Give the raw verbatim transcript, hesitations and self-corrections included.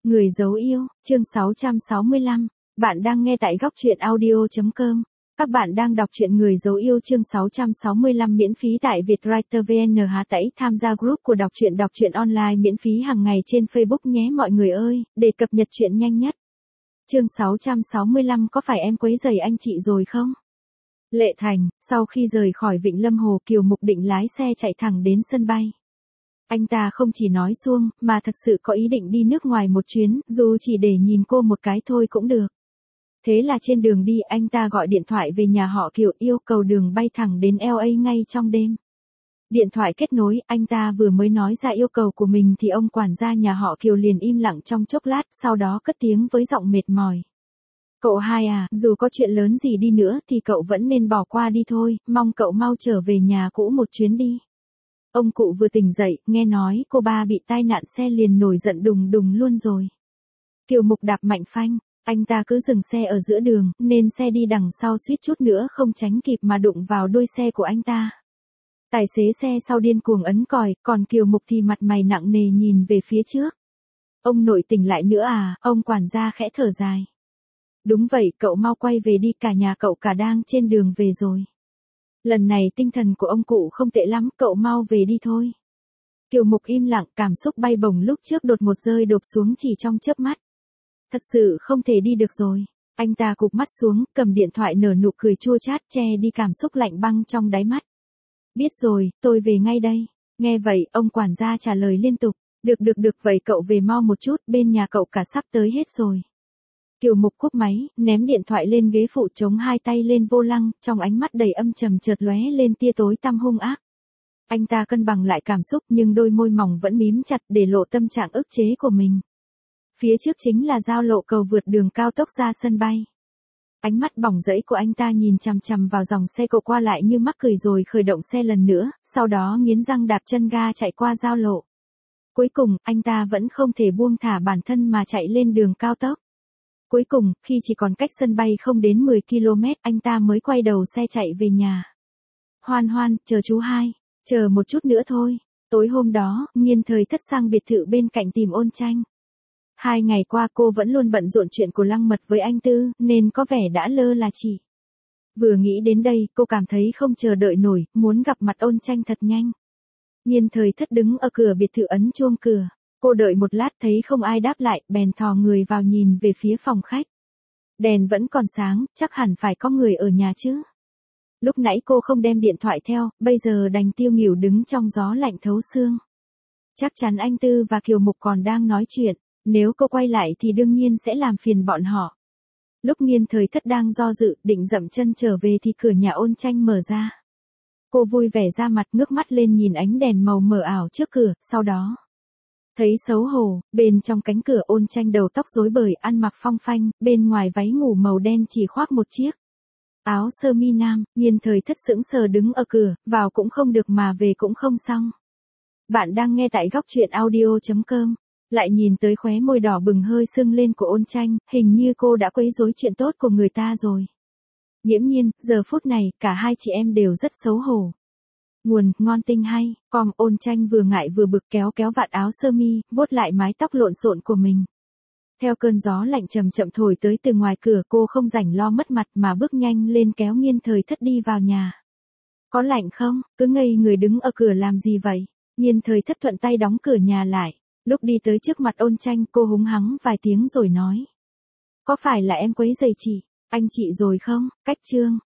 Người dấu yêu, chương sáu trăm sáu mươi lăm. Bạn đang nghe tại góc truyện audio chấm com. Các bạn đang đọc truyện Người dấu yêu chương sáu trăm sáu mươi lăm miễn phí tại Vietwriter vê en H tẩy tham gia group của đọc truyện đọc truyện online miễn phí hàng ngày trên Facebook nhé mọi người ơi, để cập nhật truyện nhanh nhất. Chương sáu trăm sáu mươi lăm có phải em quấy rầy anh chị rồi không? Lệ Thành, sau khi rời khỏi Vịnh Lâm Hồ, Kiều Mục định lái xe chạy thẳng đến sân bay. Anh ta không chỉ nói suông, mà thật sự có ý định đi nước ngoài một chuyến, dù chỉ để nhìn cô một cái thôi cũng được. Thế là trên đường đi anh ta gọi điện thoại về nhà họ Kiều yêu cầu đường bay thẳng đến L A ngay trong đêm. Điện thoại kết nối, anh ta vừa mới nói ra yêu cầu của mình thì ông quản gia nhà họ Kiều liền im lặng trong chốc lát, sau đó cất tiếng với giọng mệt mỏi. Cậu hai à, dù có chuyện lớn gì đi nữa thì cậu vẫn nên bỏ qua đi thôi, mong cậu mau trở về nhà cũ một chuyến đi. Ông cụ vừa tỉnh dậy, nghe nói cô ba bị tai nạn xe liền nổi giận đùng đùng luôn rồi. Kiều Mục đạp mạnh phanh, anh ta cứ dừng xe ở giữa đường, nên xe đi đằng sau suýt chút nữa không tránh kịp mà đụng vào đuôi xe của anh ta. Tài xế xe sau điên cuồng ấn còi, còn Kiều Mục thì mặt mày nặng nề nhìn về phía trước. Ông nội tỉnh lại nữa à, ông quản gia khẽ thở dài. Đúng vậy, cậu mau quay về đi, cả nhà cậu cả đang trên đường về rồi. Lần này tinh thần của ông cụ không tệ lắm, cậu mau về đi thôi. Kiều Mục im lặng, cảm xúc bay bổng lúc trước đột ngột rơi đột xuống chỉ trong chớp mắt. Thật sự không thể đi được rồi. Anh ta cụp mắt xuống, cầm điện thoại nở nụ cười chua chát che đi cảm xúc lạnh băng trong đáy mắt. Biết rồi, tôi về ngay đây. Nghe vậy, ông quản gia trả lời liên tục. Được được được, vậy cậu về mau một chút, bên nhà cậu cả sắp tới hết rồi. Kiều Mục cúp máy, ném điện thoại lên ghế phụ, chống hai tay lên vô lăng, trong ánh mắt đầy âm trầm chợt lóe lên tia tối tăm hung ác. Anh ta cân bằng lại cảm xúc nhưng đôi môi mỏng vẫn mím chặt để lộ tâm trạng ức chế của mình. Phía trước chính là giao lộ cầu vượt đường cao tốc ra sân bay. Ánh mắt bỏng rẫy của anh ta nhìn chằm chằm vào dòng xe cộ qua lại như mắc cười rồi khởi động xe lần nữa, sau đó nghiến răng đạp chân ga chạy qua giao lộ. Cuối cùng, anh ta vẫn không thể buông thả bản thân mà chạy lên đường cao tốc. Cuối cùng, khi chỉ còn cách sân bay không đến mười ki lô mét, anh ta mới quay đầu xe chạy về nhà. Hoan Hoan, chờ chú hai, chờ một chút nữa thôi. Tối hôm đó, Nhiên Thời Thất sang biệt thự bên cạnh tìm Ôn Tranh. Hai ngày qua cô vẫn luôn bận rộn chuyện của Lăng Mật với anh Tư, nên có vẻ đã lơ là chỉ. Vừa nghĩ đến đây, cô cảm thấy không chờ đợi nổi, muốn gặp mặt Ôn Tranh thật nhanh. Nhiên Thời Thất đứng ở cửa biệt thự ấn chuông cửa. Cô đợi một lát thấy không ai đáp lại, bèn thò người vào nhìn về phía phòng khách. Đèn vẫn còn sáng, chắc hẳn phải có người ở nhà chứ. Lúc nãy cô không đem điện thoại theo, bây giờ đành tiêu nghỉu đứng trong gió lạnh thấu xương. Chắc chắn anh Tư và Kiều Mục còn đang nói chuyện, nếu cô quay lại thì đương nhiên sẽ làm phiền bọn họ. Lúc Nhiên Thời Thất đang do dự, định dậm chân trở về thì cửa nhà Ôn Tranh mở ra. Cô vui vẻ ra mặt, ngước mắt lên nhìn ánh đèn màu mờ ảo trước cửa, sau đó thấy xấu hổ, bên trong cánh cửa Ôn Tranh đầu tóc rối bời, ăn mặc phong phanh, bên ngoài váy ngủ màu đen chỉ khoác một chiếc áo sơ mi nam. Nhiên Thời Thất sững sờ đứng ở cửa, vào cũng không được mà về cũng không xong. Bạn đang nghe tại góc truyện audio chấm com. Lại nhìn tới khóe môi đỏ bừng hơi sưng lên của Ôn Tranh, hình như cô đã quấy rối chuyện tốt của người ta rồi. Nghiễm nhiên, giờ phút này, cả hai chị em đều rất xấu hổ. Nguồn, ngon tinh hay, com. Ôn Tranh vừa ngại vừa bực kéo kéo vạt áo sơ mi, vuốt lại mái tóc lộn xộn của mình. Theo cơn gió lạnh chậm chậm thổi tới từ ngoài cửa, cô không rảnh lo mất mặt mà bước nhanh lên kéo Nhiên Thời Thất đi vào nhà. Có lạnh không, cứ ngây người đứng ở cửa làm gì vậy? Nhiên Thời Thất thuận tay đóng cửa nhà lại. Lúc đi tới trước mặt Ôn Tranh, cô húng hắng vài tiếng rồi nói. Có phải là em quấy rầy chị, anh chị rồi không? Cách chương,